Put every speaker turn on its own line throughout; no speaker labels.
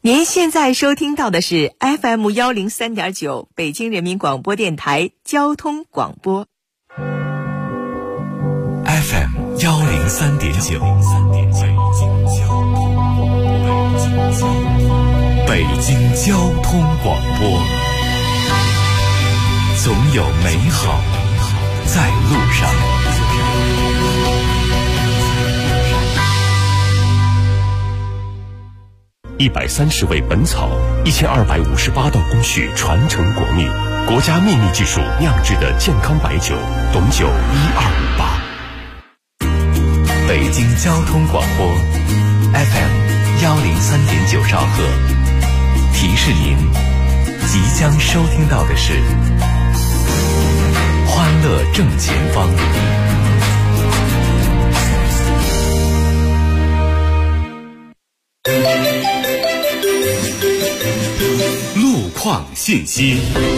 您现在收听到的是 FM103.9 北京人民广播电台交通广播。
FM103.9 北京交通广播，总有美好在路上。130味本草，1258道工序传承国秘，国家秘密技术酿制的健康白酒，董酒1258。北京交通广播 FM103.9 兆赫，提示您即将收听到的是欢乐正前方。路况信息。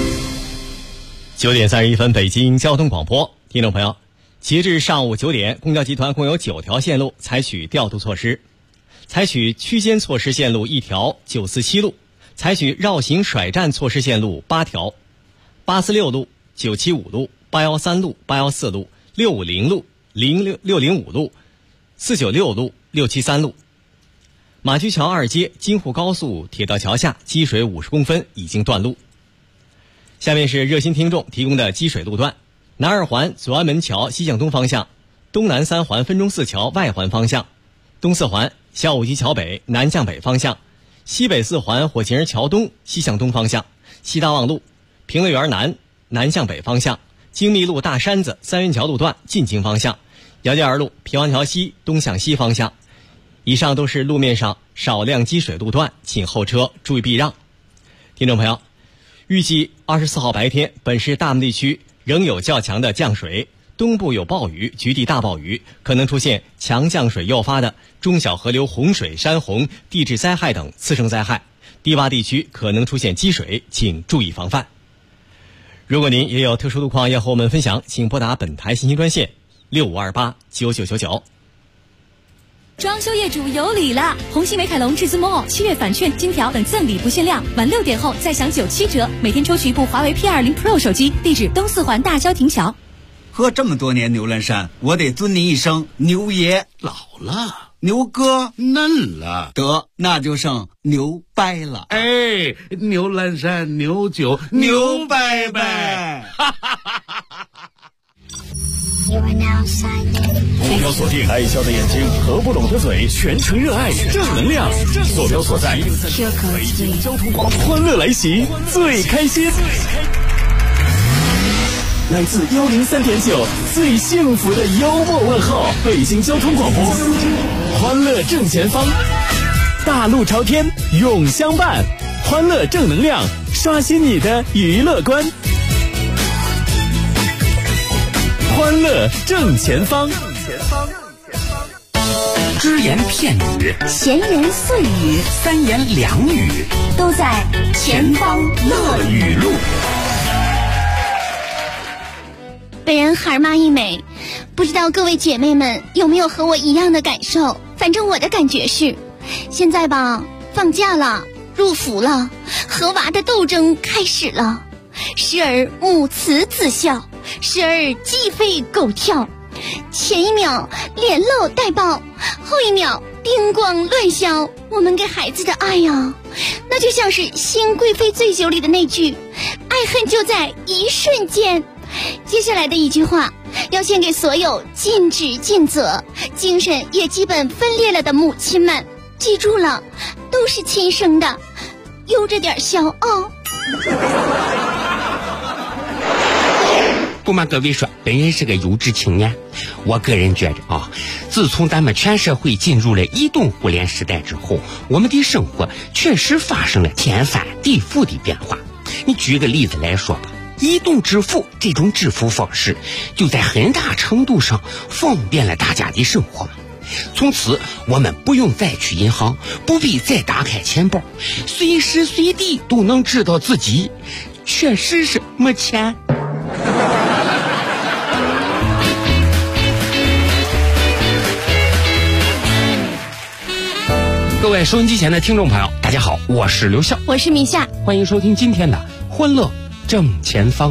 9点31分，北京交通广播，听众朋友，截至上午9点，公交集团共有9条线路采取调度措施，采取区间措施线路1条，947路，采取绕行甩站措施线路8条，846路、975路、813路、814路、650路、605路、496路、673路。马驹桥2街京沪高速铁道桥下积水50公分，已经断路。下面是热心听众提供的积水路段：南2环左安门桥西向东方向，东南3环分钟寺桥外环方向，东4环小武基桥北南向北方向，西北4环火器人桥东西向东方向，西大望路平乐园南向北方向，精密路大山子三元桥路段进京方向，姚家园路平王桥西东向西方向。以上都是路面上少量积水路段，请后车注意避让。听众朋友，预计24号白天，本市大部分地区仍有较强的降水，东部有暴雨，局地大暴雨，可能出现强降水诱发的中小河流洪水、山洪、地质灾害等次生灾害，低洼地区可能出现积水，请注意防范。如果您也有特殊路况要和我们分享，请拨打本台信息专线65289999。
装修业主有礼了！红星美凯龙至尊 Mall 7月返券、金条等赠礼不限量，晚6点后再享97折，每天抽取一部华为 P20 Pro 手机。地址东4环大郊亭桥。
喝这么多年牛栏山，我得尊您一声牛爷。
老了，
牛哥
嫩了，
得那就剩牛掰了。
哎，牛栏山牛酒牛掰掰。
坐标锁定爱笑的眼睛和不懂的嘴，全程热爱正能量。坐标所在北京交通广播，欢乐来袭，最开心。来自103.9最幸福的幽默问候，北京交通广播，欢乐正前方，大路朝天永相伴，欢乐正能量，刷新你的娱乐观。欢乐正前方，
只言片语，
闲言碎语，
三言两语，
都在前方乐语录。
本人孩儿妈一枚，不知道各位姐妹们有没有和我一样的感受？反正我的感觉是，现在吧，放假了，入伏了，和娃的斗争开始了，时而母慈子孝，时而鸡飞狗跳，前一秒连搂带抱，后一秒叮咣乱敲。我们给孩子的爱呀，那就像是新贵妃醉酒里的那句爱恨就在一瞬间。接下来的一句话要献给所有尽职尽责、精神也基本分裂了的母亲们，记住了，都是亲生的，悠着点笑哦。
不瞒各位说，本人是个有志青年。我个人觉着自从咱们全社会进入了移动互联时代之后，我们的生活确实发生了天翻地覆的变化。你举个例子来说吧，移动支付这种支付方式就在很大程度上方便了大家的生活。从此我们不用再去银行，不必再打开钱包，随时随地都能知道自己确实是没钱。各位位收音机前的听众朋友，大家好，我是刘笑，
我是米夏，
欢迎收听今天的欢乐正前方。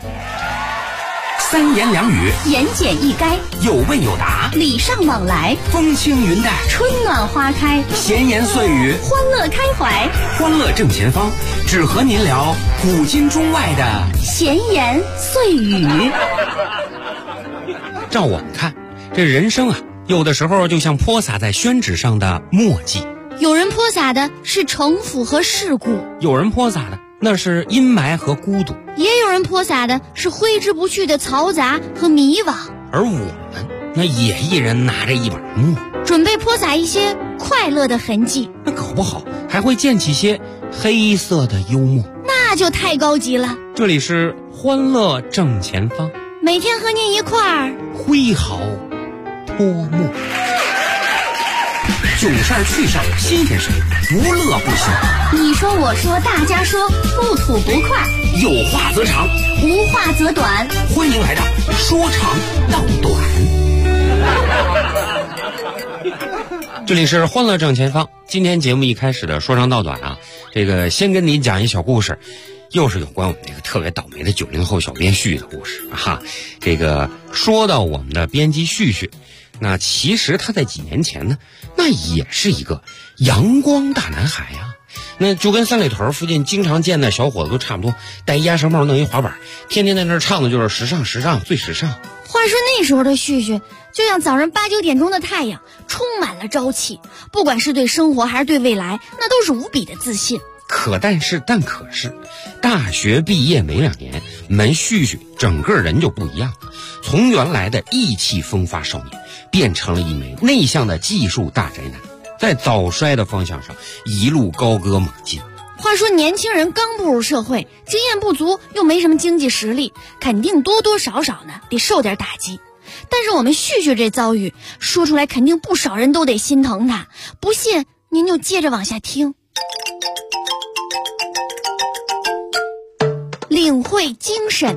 三言两语，
言简意赅，
有问有答，
礼尚往来，
风轻云淡，
春暖花开，
闲言碎语，
欢乐开怀，
欢乐正前方，只和您聊古今中外的
闲言碎语。
照我们看，这人生啊，有的时候就像泼洒在宣纸上的墨迹，
有人泼洒的是城府和世故，
有人泼洒的那是阴霾和孤独，
也有人泼洒的是挥之不去的嘈杂和迷惘。
而我们那也一人拿着一把墨，
准备泼洒一些快乐的痕迹，
那搞不好还会溅起些黑色的幽默，
那就太高级了。
这里是欢乐正前方，
每天和您一块儿
挥毫泼墨，囧事儿趣事儿新鲜事儿，无乐不休。
你说我说大家说，不吐不快，
有话则长，
无话则短。
欢迎来到说长道短。这里是欢乐正前方，今天节目一开始的说长道短啊，这个先跟你讲一小故事，又是有关我们这个特别倒霉的90后小编旭的故事哈。这个说到我们的编辑旭旭，那其实他在几年前呢，那也是一个阳光大男孩啊，那就跟三里屯附近经常见的小伙子都差不多，戴一鸭舌帽，弄一滑板，天天在那儿唱的就是时尚时尚最时尚。
话说那时候的旭旭就像早上8、9点钟的太阳，充满了朝气，不管是对生活还是对未来，那都是无比的自信。
但是大学毕业没2年，门旭旭整个人就不一样了，从原来的意气风发少年变成了一枚内向的技术大宅男，在早衰的方向上一路高歌猛进。
话说年轻人刚步入社会，经验不足又没什么经济实力，肯定多多少少呢得受点打击。但是我们旭旭这遭遇说出来，肯定不少人都得心疼他。不信您就接着往下听。领会精神。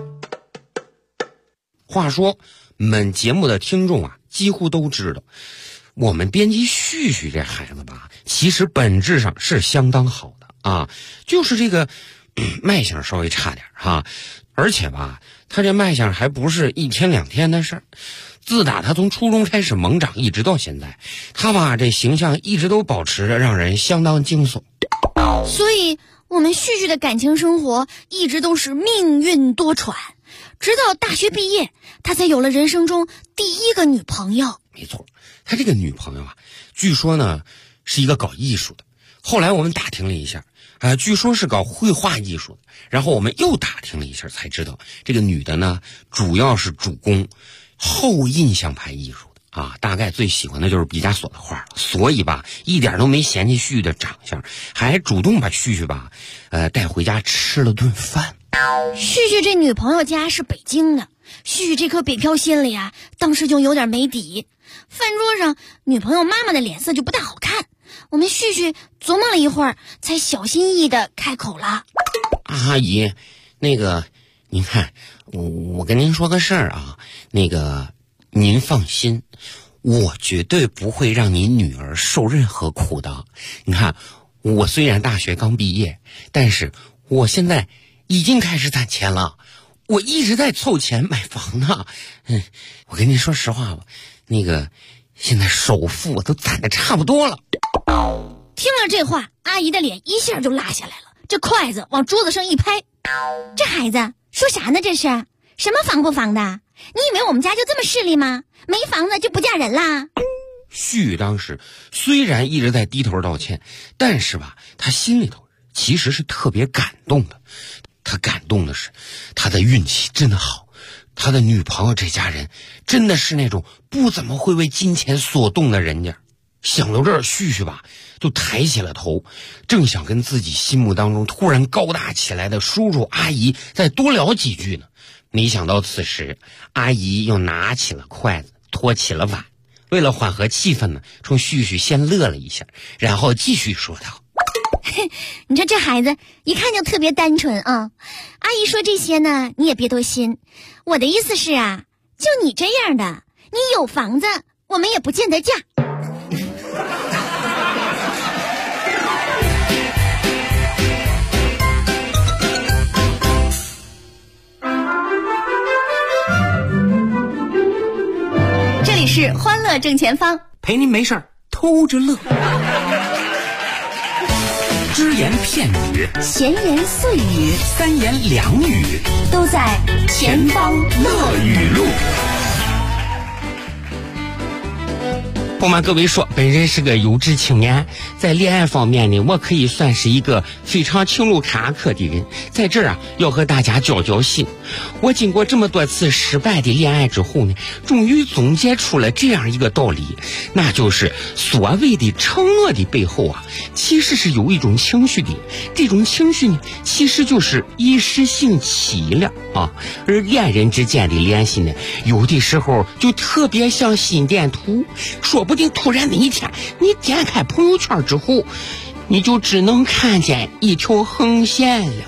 话说本节目的听众啊，几乎都知道我们编辑旭旭这孩子吧，其实本质上是相当好的啊，就是这个卖相稍微差点哈，而且吧，他这卖相还不是1天2天的事儿。自打他从初中开始猛长，一直到现在，他吧这形象一直都保持着让人相当惊悚。
所以我们旭旭的感情生活一直都是命运多舛，直到大学毕业，他才有了人生中第一个女朋友。
没错，他这个女朋友啊，据说呢是一个搞艺术的。后来我们打听了一下，据说是搞绘画艺术的。然后我们又打听了一下，才知道这个女的呢，主要是主攻后印象派艺术的啊，大概最喜欢的就是毕加索的画了。所以吧，一点都没嫌弃旭旭的长相，还主动把旭旭吧，带回家吃了顿饭。
旭旭这女朋友家是北京的，旭旭这颗北漂心里啊，当时就有点没底。饭桌上，女朋友妈妈的脸色就不大好看。我们旭旭琢磨了一会儿，才小心翼翼地开口了：“
阿姨，那个，您看，我跟您说个事儿啊，那个，您放心，我绝对不会让您女儿受任何苦的。你看，我虽然大学刚毕业，但是我现在已经开始攒钱了，我一直在凑钱买房呢。我跟您说实话吧，那个，现在首付我都攒得差不多了。”
听了这话，阿姨的脸一下就落下来了，这筷子往桌子上一拍：“这孩子说啥呢？这是什么房不房的？你以为我们家就这么势利吗？没房子就不嫁人啦？”
旭当时虽然一直在低头道歉，但是吧，他心里头其实是特别感动的。他感动的是他的运气真的好，他的女朋友这家人真的是那种不怎么会为金钱所动的人家。想到这儿，旭旭吧就抬起了头，正想跟自己心目当中突然高大起来的叔叔阿姨再多聊几句呢，没想到此时阿姨又拿起了筷子，托起了碗，为了缓和气氛呢，冲旭旭先乐了一下，然后继续说道：“
你说这孩子一看就特别单纯啊！阿姨说这些呢，你也别多心。我的意思是啊，就你这样的，你有房子，我们也不见得嫁。” 乐正前方，
陪您没事儿偷着乐。只言片语，
闲言碎语，
三言两语，
都在前方乐语录。
不瞒各位说，本人是个有志青年，在恋爱方面呢，我可以算是一个非常情路坎坷的人。在这儿啊，要和大家交交心。我经过这么多次失败的恋爱之后呢，终于总结出了这样一个道理，那就是所谓的承诺的背后啊，其实是有一种情绪的。这种情绪呢，其实就是一时兴起了啊。而恋人之间的联系呢，有的时候就特别像心电图，说不定突然那一天你点开朋友圈之后，你就只能看见一条横线了。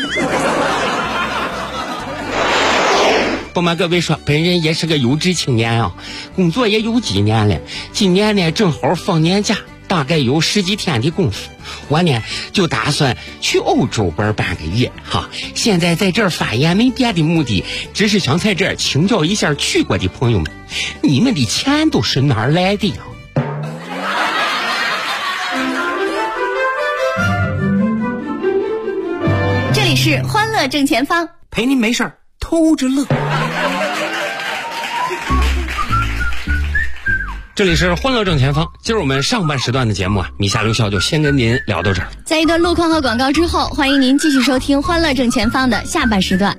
不瞒各位说，本人也是个有志青年啊，工作也有几年了。今年呢正好放年假，大概有10几天的功夫，我呢就打算去欧洲玩半个月哈。现在在这儿发言没别的目的，只是想在这儿请教一下去过的朋友们，你们的钱都是哪儿来的呀？
这里是欢乐正前方，
陪您没事儿偷着乐。这里是欢乐正前方，今儿我们上半时段的节目啊，米夏刘笑就先跟您聊到这儿。
在一段路况和广告之后，欢迎您继续收听欢乐正前方的下半时段。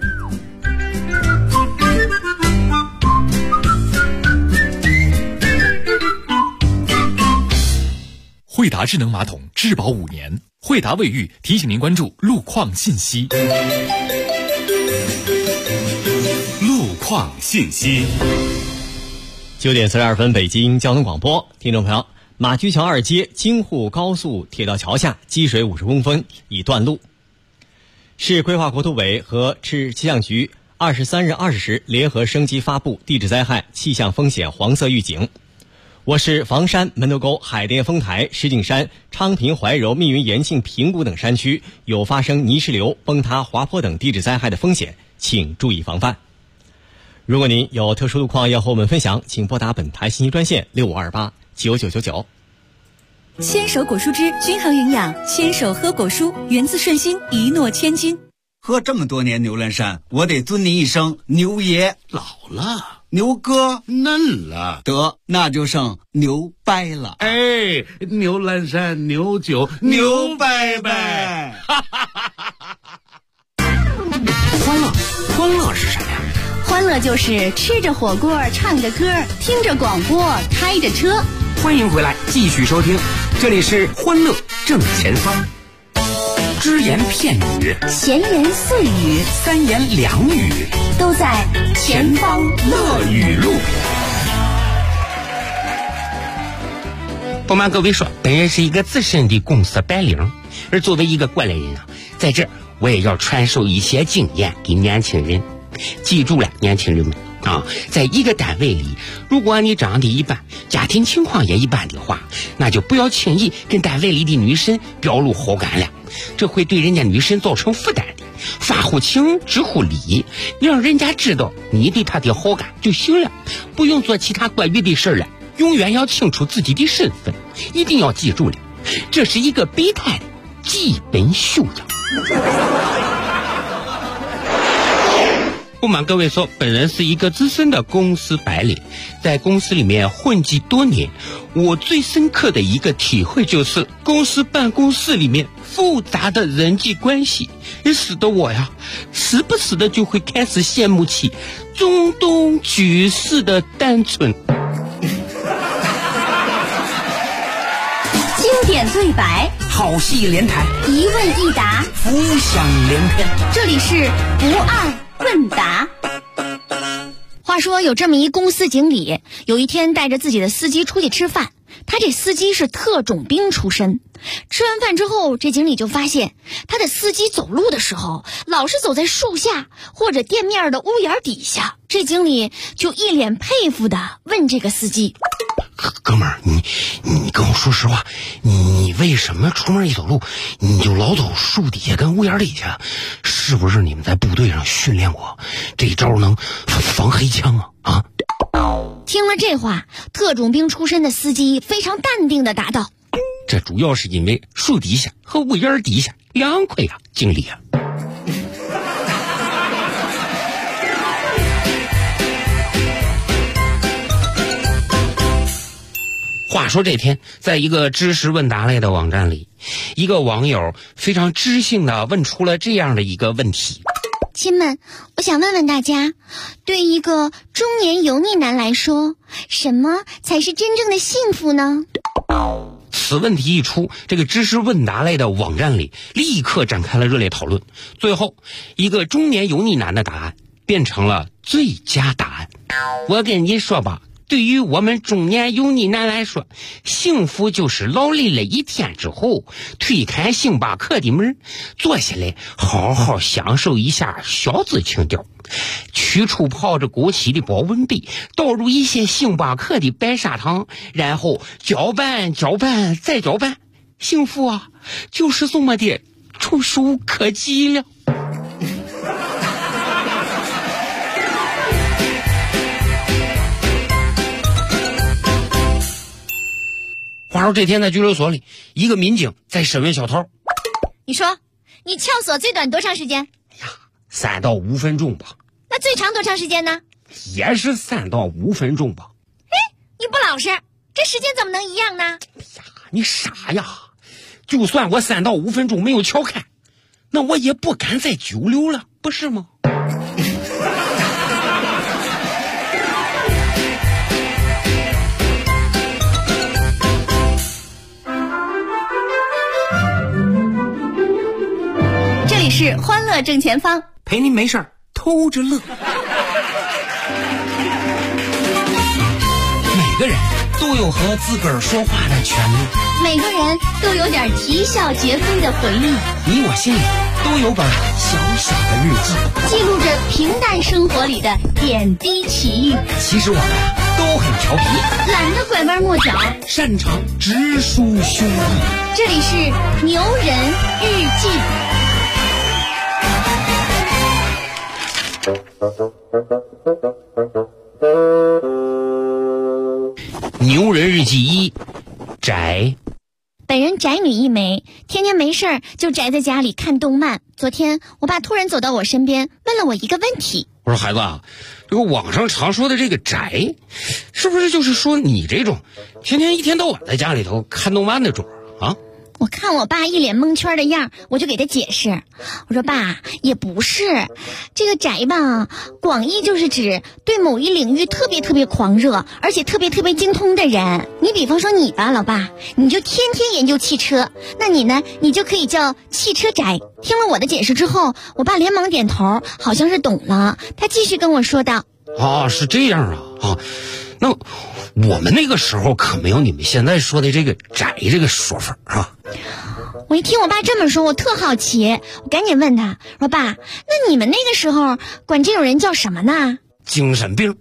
惠达智能马桶质保5年，惠达卫浴提醒您关注路况信息。
路况信息。
9点42分，北京交通广播，听众朋友，马驹桥2街京沪高速铁道桥下积水50公分，已断路。市规划国土委和市气象局23日20时联合升级发布地质灾害气象风险黄色预警。我市房山、门头沟、海淀丰台、石景山、昌平、怀柔、密云、延庆、平谷等山区有发生泥石流、崩塌、滑坡等地质灾害的风险，请注意防范。如果您有特殊路况要和我们分享，请拨打本台信息专线6528-9999。
牵手果蔬汁均衡营养，牵手喝果蔬，源自顺心，一诺千金。
喝这么多年牛栏山，我得尊您一声牛爷。
老了，
牛哥
嫩了，
得那就剩牛掰了。
哎，牛栏山牛酒牛掰掰。
欢乐是什么呀？
欢乐就是吃着火锅，唱着歌，听着广播，开着车。
欢迎回来，继续收听，这里是欢乐正前方。只言片语，
闲言碎语，
三言两语，
都在前方乐语录。
不瞒各位说，本人是一个资深的公司白领，而作为一个过来人啊，在这儿我也要传授一些经验给年轻人。记住了，年轻人们啊，在一个单位里，如果你长得一般，家庭情况也一般的话，那就不要轻易跟单位里的女生表露好感了，这会对人家女生造成负担的。发乎情，直乎理，你让人家知道你对她的好感就行了，不用做其他过于的事了。永远要清楚自己的身份，一定要记住了，这是一个备胎的基本修养。不瞒各位说，本人是一个资深的公司白领，在公司里面混迹多年，我最深刻的一个体会就是公司办公室里面复杂的人际关系，使得我呀时不时的就会开始羡慕起中东局势的单纯。
经典对白，
好戏连台，
一问一答，
浮想联翩。
这里是不二问答。话说有这么一公司经理，有一天带着自己的司机出去吃饭，他这司机是特种兵出身。吃完饭之后，这经理就发现他的司机走路的时候老是走在树下或者店面的屋檐底下。这经理就一脸佩服的问这个司机，
哥们儿，你跟我说实话，你为什么出门一走路你就老走树底下跟屋檐底下？是不是你们在部队上训练过这招能防黑枪啊？
听了这话，特种兵出身的司机非常淡定地答道：
这主要是因为树底下和屋檐底下凉快呀，经理啊。话说这天，在一个知识问答类的网站里，一个网友非常知性地问出了这样的一个问题：
亲们，我想问问大家，对一个中年油腻男来说，什么才是真正的幸福呢？
此问题一出，这个知识问答类的网站里立刻展开了热烈讨论。最后，一个中年油腻男的答案变成了最佳答案。我跟你说吧，对于我们中年油腻男来说，幸福就是劳累了一天之后，推开星巴克的门，坐下来好好享受一下小资情调，取出泡着枸杞的保温杯，倒入一些星巴克的白砂糖，然后搅拌搅拌再搅拌，幸福啊，就是这么的触手可及了。话说这天在拘留所里，一个民警在审问小偷。
你说，你撬锁最短多长时间
？3到5分钟吧。
那最长多长时间呢？
也是3到5分钟吧。
你不老实，这时间怎么能一样呢？
你傻呀！就算我3到5分钟没有撬开，那我也不敢再拘留了，不是吗？
这里是欢乐正前方，
陪您没事儿偷着乐。每个人都有和自个儿说话的权利，
每个人都有点啼笑皆非的回忆，
你我心里都有本小小的日记，
记录着平淡生活里的点滴奇遇。
其实我们都很调皮，
懒得拐弯抹角，
擅长直抒胸臆。
这里是牛人日记。
牛人日记1，宅。
本人宅女一枚，天天没事儿就宅在家里看动漫。昨天我爸突然走到我身边，问了我一个问题。
我说孩子啊，这个网上常说的这个宅，是不是就是说你这种天天一天到晚在家里头看动漫的种啊？
我看我爸一脸蒙圈的样，我就给他解释，我说爸，也不是，这个宅吧，广义就是指对某一领域特别特别狂热，而且特别特别精通的人。你比方说你吧，老爸，你就天天研究汽车，那你呢，你就可以叫汽车宅。听了我的解释之后，我爸连忙点头，好像是懂了。他继续跟我说道：
啊，是这样啊，那我们那个时候可没有你们现在说的这个宅这个说法啊。
我一听我爸这么说，我特好奇，我赶紧问他说：爸，那你们那个时候管这种人叫什么呢？
精神病。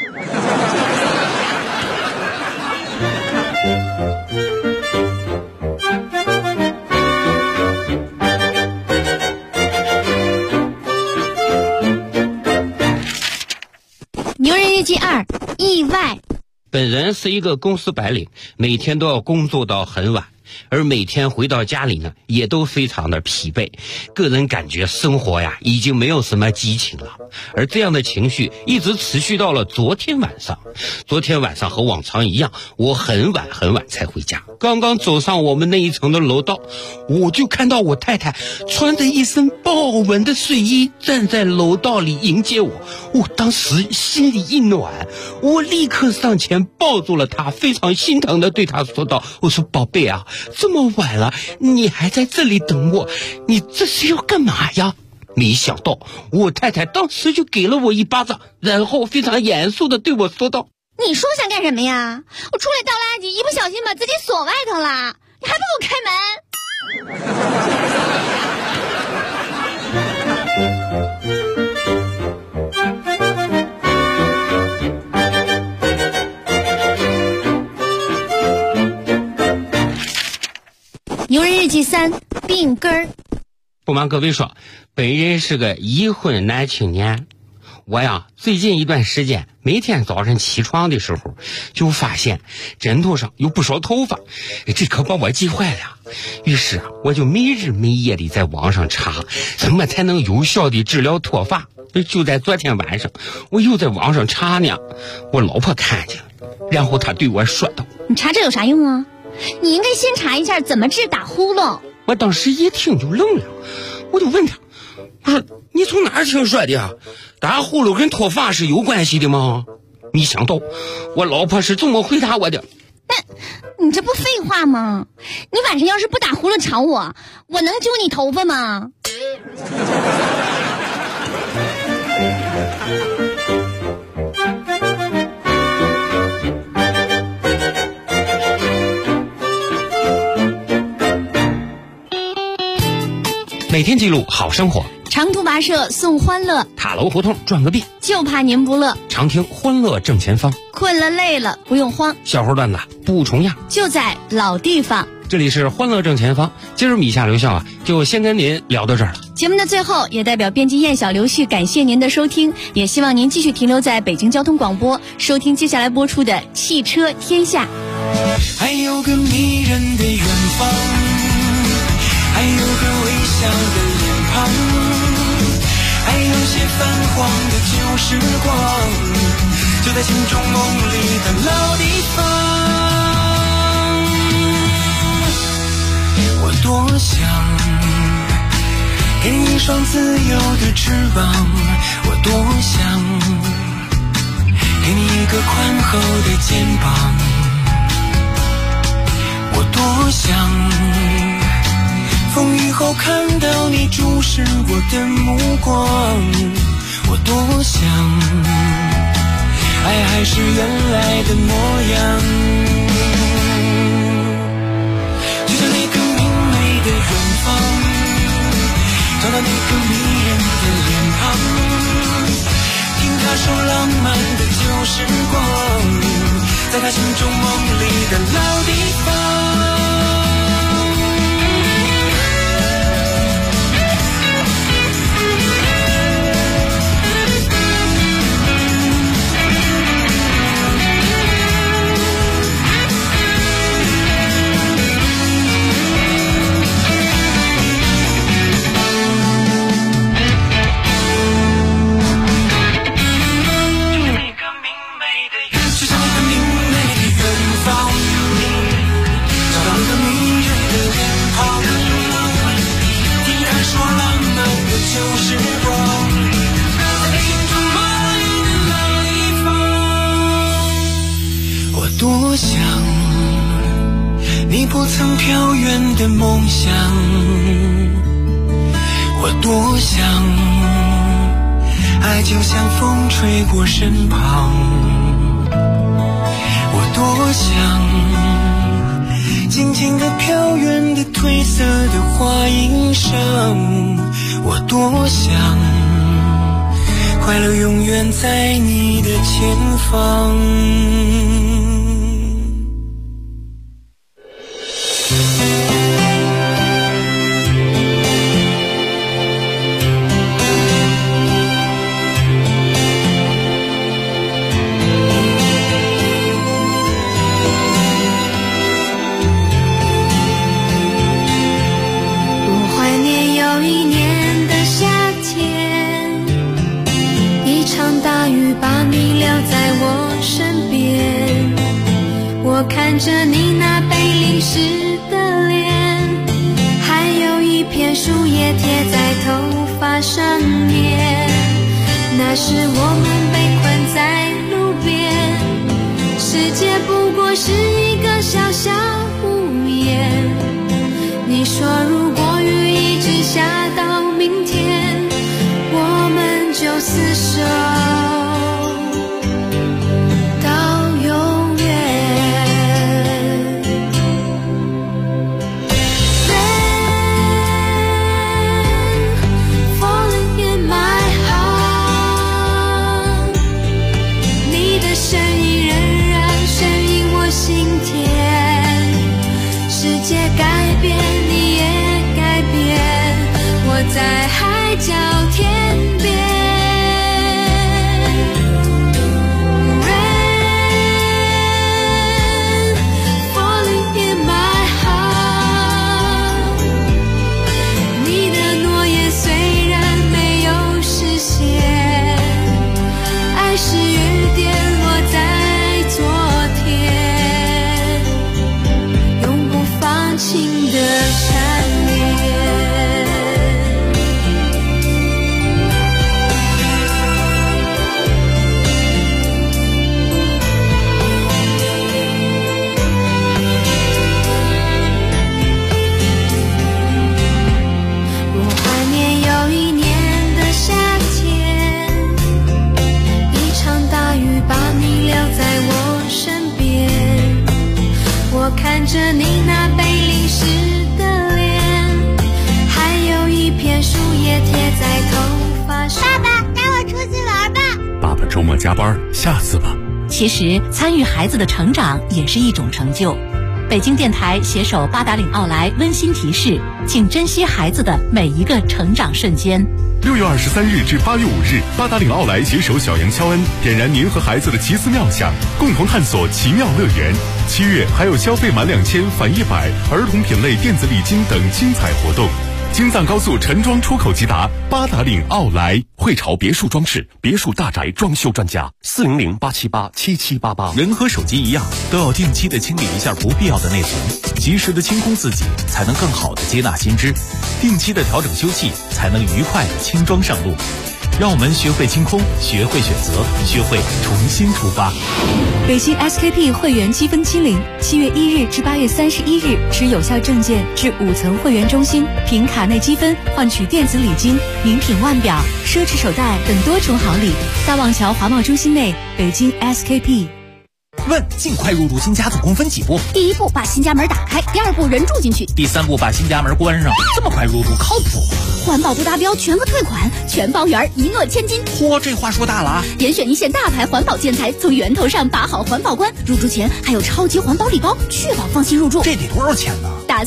牛人日记2，意外。
本人是一个公司白领，每天都要工作到很晚，而每天回到家里呢，也都非常的疲惫，个人感觉生活呀已经没有什么激情了。而这样的情绪一直持续到了昨天晚上。昨天晚上和往常一样，我很晚才回家，刚刚走上我们那一层的楼道，我就看到我太太穿着一身豹纹的睡衣站在楼道里迎接我。我当时心里一暖，我立刻上前抱住了她，非常心疼的对她说道：我说宝贝啊，这么晚了你还在这里等我，你这是要干嘛呀？没想到我太太当时就给了我一巴掌，然后非常严肃的对我说道：
你说想干什么呀？我出来倒垃圾，一不小心把自己锁外头了，你还不给我开门？牛人日记3，病根儿。
不瞒各位说，本人是个已婚男青年， 我呀，最近一段时间每天早上起床的时候就发现枕头上有不少头发，这可把我急坏了。于是我就没日没夜的在网上查怎么才能有效的治疗脱发。就在昨天晚上我又在网上查呢，我老婆看见了，然后她对我说道：
你查这有啥用啊？你应该先查一下怎么治打呼噜。
我当时一听就愣了，我就问他，我说你从哪儿听说的啊？打呼噜跟脱发是有关系的吗？没想到我老婆是这么回答我的。
那你这不废话吗？你晚上要是不打呼噜吵我，我能揪你头发吗？
每天记录好生活，
长途跋涉送欢乐，
塔楼胡同转个遍，
就怕您不乐。
常听欢乐正前方，
困了累了不用慌，
小猴段子不重样，
就在老地方。
这里是欢乐正前方，今儿米夏刘笑啊，就先跟您聊到这儿了。
节目的最后，也代表编辑燕小刘旭感谢您的收听，也希望您继续停留在北京交通广播，收听接下来播出的《汽车天下》。
还有个迷人的远方，还有个微笑的脸庞，还有些泛黄的旧时光，就在心中梦里的老地方。我多想给你一双自由的翅膀，我多想给你一个宽厚的肩膀，我多想风雨后看到你注视我的目光，我多想爱还是原来的模样，就像那个明媚的远方，找到那个迷人的脸庞，听他说浪漫的旧时光，在他心中梦里的老地方。多想你不曾飘远的梦想，我多想爱就像风吹过身旁，我多想静静地飘远的褪色的花衣裳，我多想快乐永远在你的前方。
看着你那被淋湿的脸，还有一片树叶贴在头发上面，那时我们被困在路边，世界不过是一个小小屋檐，你说如果雨一直下到明天，我们就厮守世界改变，你也改变，我
加班，下次吧。
其实参与孩子的成长也是一种成就。北京电台携手八达岭奥莱温馨提示，请珍惜孩子的每一个成长瞬间。
6月23日至8月5日，八达岭奥莱携手小杨肖恩，点燃您和孩子的奇思妙想，共同探索奇妙乐园。7月还有消费满2000返100，儿童品类电子礼金等精彩活动。京藏高速陈庄出口即达，八达岭奥莱。汇潮别墅装饰，别墅大宅装修专家，400-878-7788。
人和手机一样，都要定期的清理一下不必要的内存，及时的清空自己，才能更好的接纳新知，定期的调整修葺，才能愉快的轻装上路。让我们学会清空，学会选择，学会重新出发。
北京 SKP 会员积分清零，7月1日至8月31日，持有效证件至5层会员中心，凭卡内积分换取电子礼金、名品腕表、奢侈手袋等多重好礼。大望桥华贸中心内，北京 SKP。
问：尽快入住新家总共分几步？
第一步把新家门打开，第二步人住进去，
第三步把新家门关上。这么快入住靠谱？
环保不达标全额退款，全包圆，一诺千金。
嚯，这话说大了啊！
严选一线大牌环保建材，从源头上把好环保关。入住前还有超级环保礼包，确保放心入住。
这得多少钱呢？
打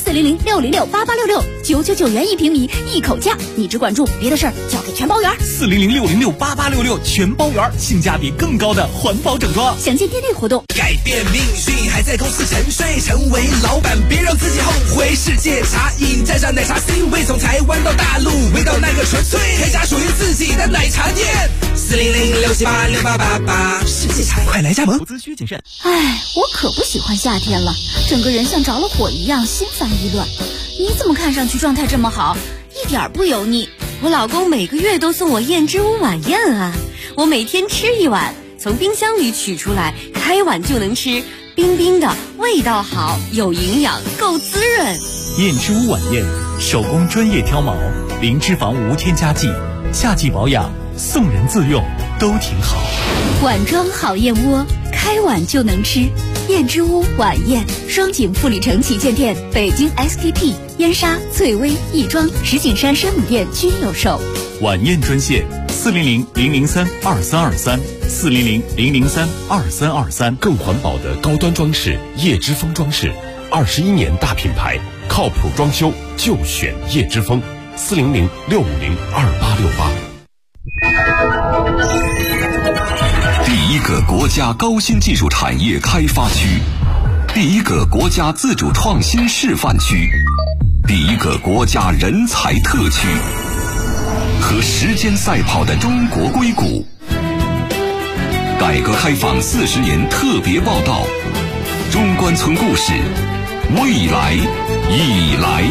400-606-8866，999元1平米，一口价。你只管住，别的事儿交给全包圆。
400-606-8866，全包圆，性价比更高的环保整装。
详见店内活动。
改变命运还在公司沉睡，成为老板别让自己后悔。世界茶饮沾上奶茶 C 位，从台湾到大陆，味道那个纯粹，开家属于自己的奶茶店。400-678-6888，世界茶快来加盟。
投资需谨慎。
哎，我可不喜欢夏天了，整个人像着了火一样，心烦意乱。你怎么看上去状态这么好，一点不油腻？
我老公每个月都送我燕之屋晚宴啊，我每天吃一碗，从冰箱里取出来，开碗就能吃，冰冰的，味道好，有营养，够滋润。
燕之屋晚宴，手工专业挑毛，零脂肪无添加剂，夏季保养，送人自用都挺好。
碗装好燕窝，开碗就能吃。燕之屋晚宴，双井富里城旗舰店、北京 SKP、燕莎、翠微、亦庄、石景山生母店均有售。
晚宴专线400-003-2323，400-003-2323。
更环保的高端装饰，叶之峰装饰，21年大品牌，靠谱装修就选叶之峰。400-650-2868。
第一个国家高新技术产业开发区，第一个国家自主创新示范区，第一个国家人才特区，和时间赛跑的中国硅谷。改革开放40年特别报道，中关村故事，未来已来。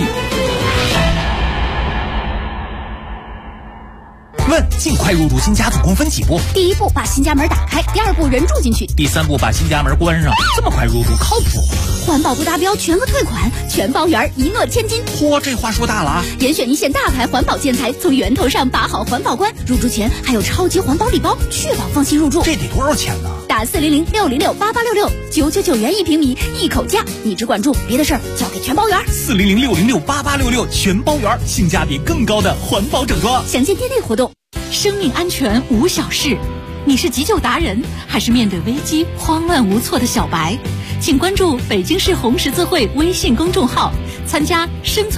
问：尽快入住新家总共分几步？
第一步把新家门打开，第二步人住进去，
第三步把新家门关上。这么快入住靠谱？
环保不达标全额退款，全包圆，一诺千金。
嚯，这话说大了啊！
严选一线大牌环保建材，从源头上把好环保关。入住前还有超级环保礼包，确保放心入住。
这得多少钱呢？
打400-606-8866，999元1平米，一口价。你只管住，别的事儿交给全包圆。
400-606-8866，全包圆，性价比更高的环保整装。
详见店内活动。
生命安全无小事，你是急救达人，还是面对危机慌乱无措的小白？请关注北京市红十字会微信公众号，参加生存